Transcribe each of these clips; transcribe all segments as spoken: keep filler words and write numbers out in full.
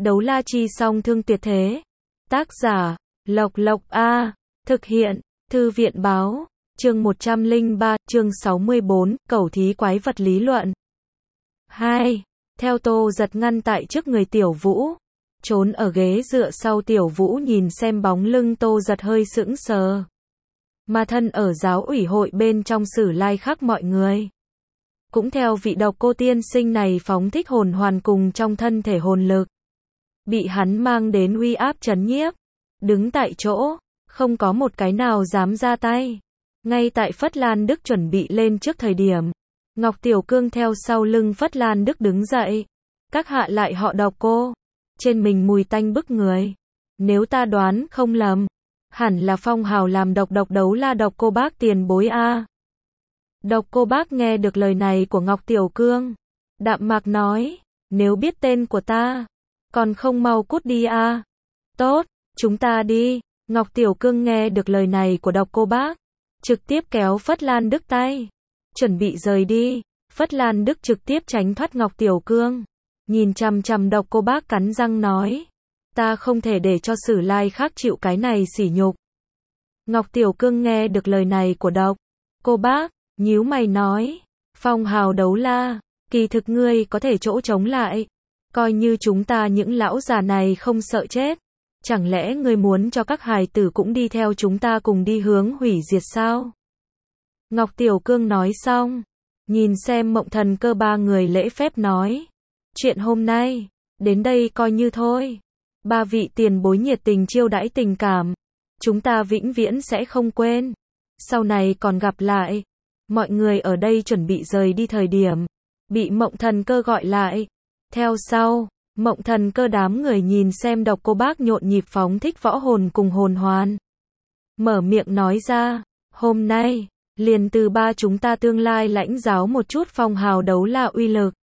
Đấu la chi song thương tuyệt thế. Tác giả, Lộc Lộc A. Thực hiện, Thư viện báo. Chương một trăm lẻ ba, chương sáu mươi bốn, cẩu thí quái vật lý luận. hai. Theo Tô Giật ngăn tại trước người Tiểu Vũ. Trốn ở ghế dựa sau Tiểu Vũ nhìn xem bóng lưng Tô Giật hơi sững sờ. Mà thân ở giáo ủy hội bên trong Sử Lai Khắc mọi người. Cũng theo vị độc cô tiên sinh này phóng thích hồn hoàn cùng trong thân thể hồn lực. Bị hắn mang đến uy áp trấn nhiếp. Đứng tại chỗ, không có một cái nào dám ra tay. Ngay tại Phất Lan Đức chuẩn bị lên trước thời điểm. Ngọc Tiểu Cương theo sau lưng Phất Lan Đức đứng dậy. Các hạ lại họ Độc Cô. Trên mình mùi tanh bức người. Nếu ta đoán không lầm, hẳn là phong hào làm độc độc đấu la Độc Cô bác tiền bối a. Độc Cô bác nghe được lời này của Ngọc Tiểu Cương. Đạm mạc nói, nếu biết tên của ta, còn không mau cút đi a. Tốt, chúng ta đi. Ngọc Tiểu Cương nghe được lời này của Độc Cô bác. Trực tiếp kéo Phất Lan Đức tay. Chuẩn bị rời đi. Phất Lan Đức trực tiếp tránh thoát Ngọc Tiểu Cương. Nhìn chằm chằm Độc Cô bác cắn răng nói. Ta không thể để cho Sử Lai Khắc chịu cái này sỉ nhục. Ngọc Tiểu Cương nghe được lời này của Độc Cô bác, nhíu mày nói. Phong hào đấu la, kỳ thực ngươi có thể chỗ chống lại. Coi như chúng ta những lão già này không sợ chết. Chẳng lẽ ngươi muốn cho các hài tử cũng đi theo chúng ta cùng đi hướng hủy diệt sao? Ngọc Tiểu Cương nói xong. Nhìn xem Mộng Thần Cơ ba người lễ phép nói. Chuyện hôm nay, đến đây coi như thôi. Ba vị tiền bối nhiệt tình chiêu đãi tình cảm. Chúng ta vĩnh viễn sẽ không quên. Sau này còn gặp lại. Mọi người ở đây chuẩn bị rời đi thời điểm. Bị Mộng Thần Cơ gọi lại. Theo sau, Mộng Thần Cơ đám người nhìn xem Độc Cô bác nhộn nhịp phóng thích võ hồn cùng hồn hoàn. Mở miệng nói ra, hôm nay, liền từ ba chúng ta tương lai lãnh giáo một chút phong hào đấu la uy lực.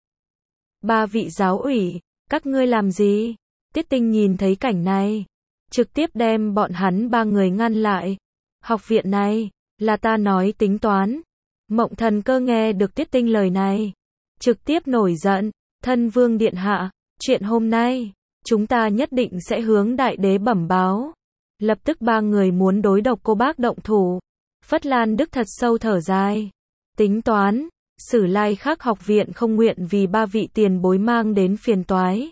Ba vị giáo ủy, các ngươi làm gì? Tiết Tinh nhìn thấy cảnh này, trực tiếp đem bọn hắn ba người ngăn lại. Học viện này, là ta nói tính toán. Mộng Thần Cơ nghe được Tiết Tinh lời này, trực tiếp nổi giận, thân vương điện hạ, chuyện hôm nay, chúng ta nhất định sẽ hướng đại đế bẩm báo. Lập tức ba người muốn đối Độc Cô bác động thủ. Phất Lan Đức thật sâu thở dài. Tính toán, Sử Lai Khắc học viện không nguyện vì ba vị tiền bối mang đến phiền toái.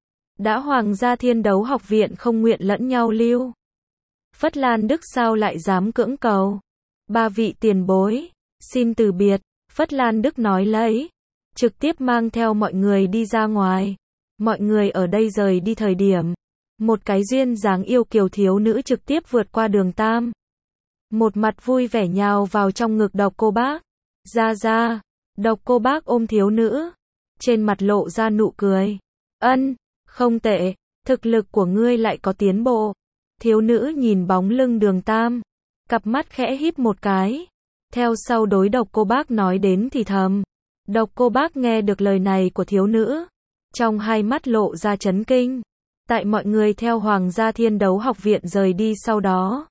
Đã Hoàng gia Thiên Đấu học viện không nguyện lẫn nhau lưu. Phất Lan Đức sao lại dám cưỡng cầu? Ba vị tiền bối, xin từ biệt. Phất Lan Đức nói lấy, trực tiếp mang theo mọi người đi ra ngoài. Mọi người ở đây rời đi thời điểm. Một cái duyên dáng yêu kiều thiếu nữ trực tiếp vượt qua đường Tam. Một mặt vui vẻ nhào vào trong ngực Độc Cô bác. Ra ra, Độc Cô bác ôm thiếu nữ. Trên mặt lộ ra nụ cười. Ân, không tệ, thực lực của ngươi lại có tiến bộ. Thiếu nữ nhìn bóng lưng đường Tam. Cặp mắt khẽ híp một cái. Theo sau đối Độc Cô bác nói đến thì thầm. Độc Cô bác nghe được lời này của thiếu nữ. Trong hai mắt lộ ra chấn kinh. Tại mọi người theo Hoàng gia Thiên Đấu học viện rời đi sau đó.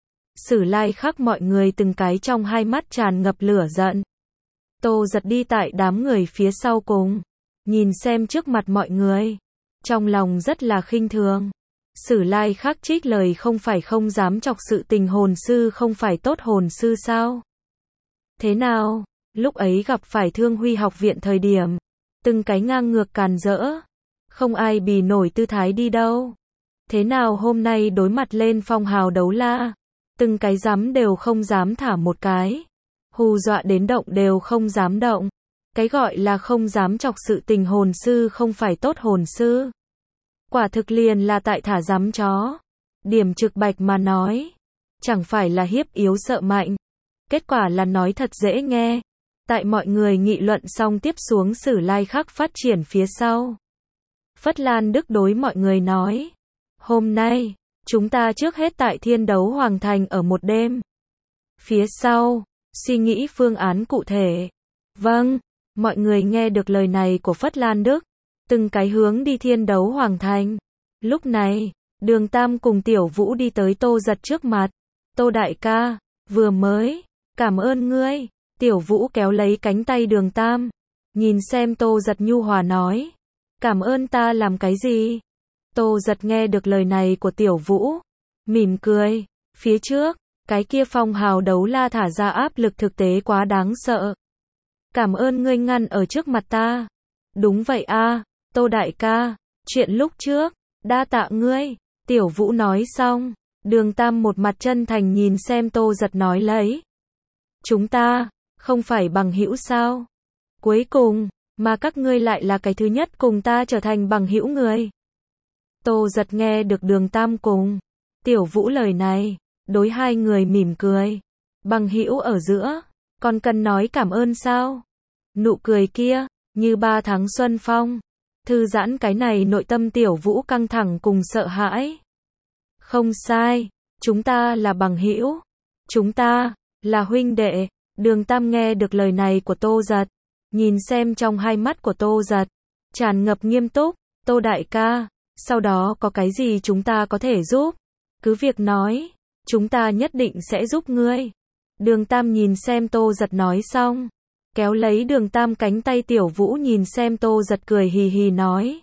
Sử Lai Khắc mọi người từng cái trong hai mắt tràn ngập lửa giận. Tô Giật đi tại đám người phía sau cùng. Nhìn xem trước mặt mọi người. Trong lòng rất là khinh thường. Sử Lai Khắc trích lời không phải không dám chọc sự tình hồn sư không phải tốt hồn sư sao? Thế nào? Lúc ấy gặp phải Thương Huy học viện thời điểm. Từng cái ngang ngược càn rỡ. Không ai bì nổi tư thái đi đâu. Thế nào hôm nay đối mặt lên phong hào đấu la. Từng cái dám đều không dám thả một cái. Hù dọa đến động đều không dám động. Cái gọi là không dám chọc sự tình hồn sư không phải tốt hồn sư. Quả thực liền là tại thả dám chó. Điểm trực bạch mà nói. Chẳng phải là hiếp yếu sợ mạnh. Kết quả là nói thật dễ nghe. Tại mọi người nghị luận xong tiếp xuống Sử Lai Khắc phát triển phía sau. Phất Lan Đức đối mọi người nói. Hôm nay, chúng ta trước hết tại Thiên Đấu Hoàng thành ở một đêm. Phía sau, suy nghĩ phương án cụ thể. Vâng, mọi người nghe được lời này của Phất Lan Đức. Từng cái hướng đi Thiên Đấu Hoàng thành. Lúc này, Đường Tam cùng Tiểu Vũ đi tới Tô Giật trước mặt. Tô đại ca, vừa mới, cảm ơn ngươi. Tiểu Vũ kéo lấy cánh tay Đường Tam. Nhìn xem Tô Giật nhu hòa nói. Cảm ơn ta làm cái gì? Tô Giật nghe được lời này của Tiểu Vũ, mỉm cười, phía trước, cái kia phong hào đấu la thả ra áp lực thực tế quá đáng sợ. Cảm ơn ngươi ngăn ở trước mặt ta. Đúng vậy a, Tô đại ca, chuyện lúc trước, đa tạ ngươi. Tiểu Vũ nói xong, Đường Tam một mặt chân thành nhìn xem Tô Giật nói lấy. Chúng ta, không phải bằng hữu sao? Cuối cùng, mà các ngươi lại là cái thứ nhất cùng ta trở thành bằng hữu người. Tô Giật nghe được Đường Tam cùng Tiểu Vũ lời này, đối hai người mỉm cười. Bằng hữu ở giữa, còn cần nói cảm ơn sao? Nụ cười kia, như ba tháng xuân phong. Thư giãn cái này nội tâm Tiểu Vũ căng thẳng cùng sợ hãi. Không sai, chúng ta là bằng hữu. Chúng ta, là huynh đệ. Đường Tam nghe được lời này của Tô Giật. Nhìn xem trong hai mắt của Tô Giật, tràn ngập nghiêm túc. Tô đại ca, sau đó có cái gì chúng ta có thể giúp? Cứ việc nói, chúng ta nhất định sẽ giúp ngươi. Đường Tam nhìn xem Tô Giật nói xong, kéo lấy Đường Tam cánh tay Tiểu Vũ nhìn xem Tô Giật cười hì hì nói.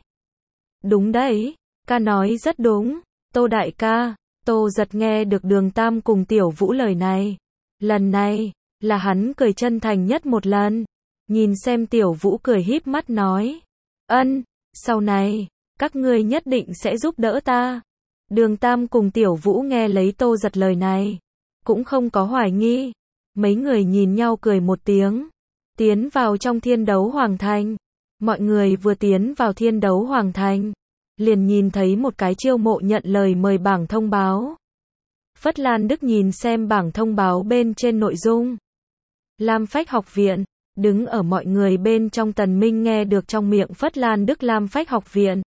Đúng đấy, ca nói rất đúng, Tô đại ca. Tô Giật nghe được Đường Tam cùng Tiểu Vũ lời này. Lần này, là hắn cười chân thành nhất một lần. Nhìn xem Tiểu Vũ cười híp mắt nói. Ân, sau này, các ngươi nhất định sẽ giúp đỡ ta. Đường Tam cùng Tiểu Vũ nghe lấy Tô Giật lời này, cũng không có hoài nghi. Mấy người nhìn nhau cười một tiếng, tiến vào trong Thiên Đấu Hoàng Thành. Mọi người vừa tiến vào Thiên Đấu Hoàng Thành, liền nhìn thấy một cái chiêu mộ nhận lời mời bảng thông báo. Phất Lan Đức nhìn xem bảng thông báo bên trên nội dung. Lam Phách học viện, đứng ở mọi người bên trong Tần Minh nghe được trong miệng Phất Lan Đức Lam Phách học viện.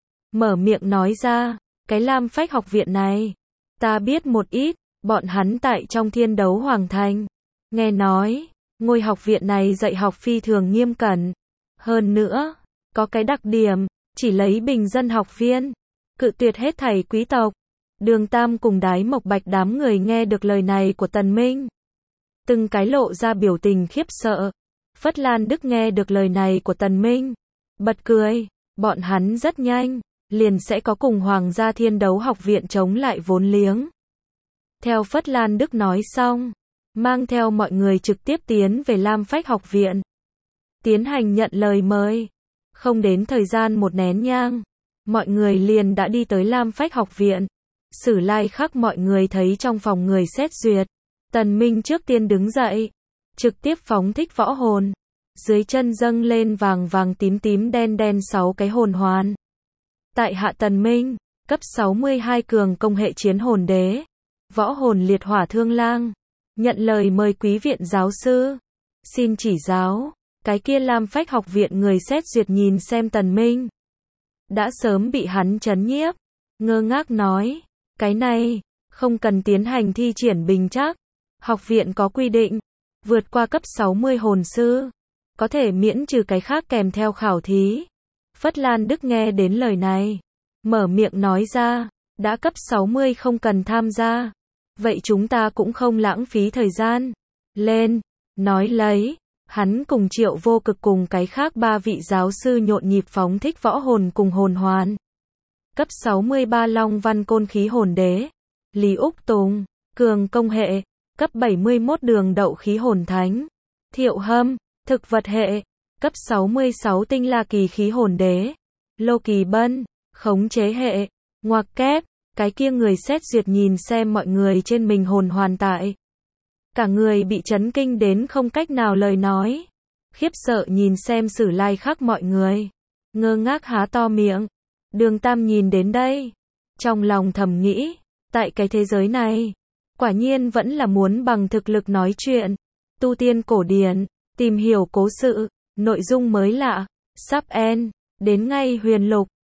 Mở miệng nói ra, cái Lam Phách học viện này, ta biết một ít, bọn hắn tại trong Thiên Đấu Hoàng Thành. Nghe nói, ngôi học viện này dạy học phi thường nghiêm cẩn. Hơn nữa, có cái đặc điểm, chỉ lấy bình dân học viên, cự tuyệt hết thảy quý tộc. Đường Tam cùng Đái Mộc Bạch đám người nghe được lời này của Tần Minh, từng cái lộ ra biểu tình khiếp sợ. Phất Lan Đức nghe được lời này của Tần Minh, bật cười, bọn hắn rất nhanh, liền sẽ có cùng Hoàng gia Thiên Đấu học viện chống lại vốn liếng. Theo Phất Lan Đức nói xong, mang theo mọi người trực tiếp tiến về Lam Phách học viện, tiến hành nhận lời mời. Không đến thời gian một nén nhang, mọi người liền đã đi tới Lam Phách học viện. Sử Lai Khắc mọi người thấy trong phòng người xét duyệt, Tần Minh trước tiên đứng dậy, trực tiếp phóng thích võ hồn. Dưới chân dâng lên vàng vàng tím tím đen đen sáu cái hồn hoàn. Tại hạ Tần Minh, cấp sáu mươi hai cường công hệ chiến hồn đế, võ hồn liệt hỏa thương lang, nhận lời mời quý viện giáo sư, xin chỉ giáo. Cái kia Lam Phách học viện người xét duyệt nhìn xem Tần Minh, đã sớm bị hắn chấn nhiếp, ngơ ngác nói, cái này, không cần tiến hành thi triển bình trắc. Học viện có quy định, vượt qua cấp sáu mươi hồn sư, có thể miễn trừ cái khác kèm theo khảo thí. Phất Lan Đức nghe đến lời này, mở miệng nói ra, đã cấp sáu mươi không cần tham gia, vậy chúng ta cũng không lãng phí thời gian. Lên, nói lấy, hắn cùng Triệu Vô Cực cùng cái khác ba vị giáo sư nhộn nhịp phóng thích võ hồn cùng hồn hoàn. Cấp sáu mươi ba Long Văn Côn khí hồn đế, Lý Úc Tùng, cường công hệ, cấp bảy mươi mốt Đường Đậu khí hồn thánh, Thiệu Hâm, thực vật hệ, cấp sáu mươi sáu Tinh La Kỳ khí hồn đế, Lô Kỳ Bân, khống chế hệ, ngoặc kép. Cái kia người xét duyệt nhìn xem mọi người trên mình hồn hoàn tại, cả người bị chấn kinh đến không cách nào lời nói, khiếp sợ nhìn xem Sử Lai Khắc mọi người, ngơ ngác há to miệng. Đường Tam nhìn đến đây, trong lòng thầm nghĩ, tại cái thế giới này, quả nhiên vẫn là muốn bằng thực lực nói chuyện. Tu tiên cổ điển, tìm hiểu cố sự, nội dung mới lạ, sắp end, đến ngay huyền lục.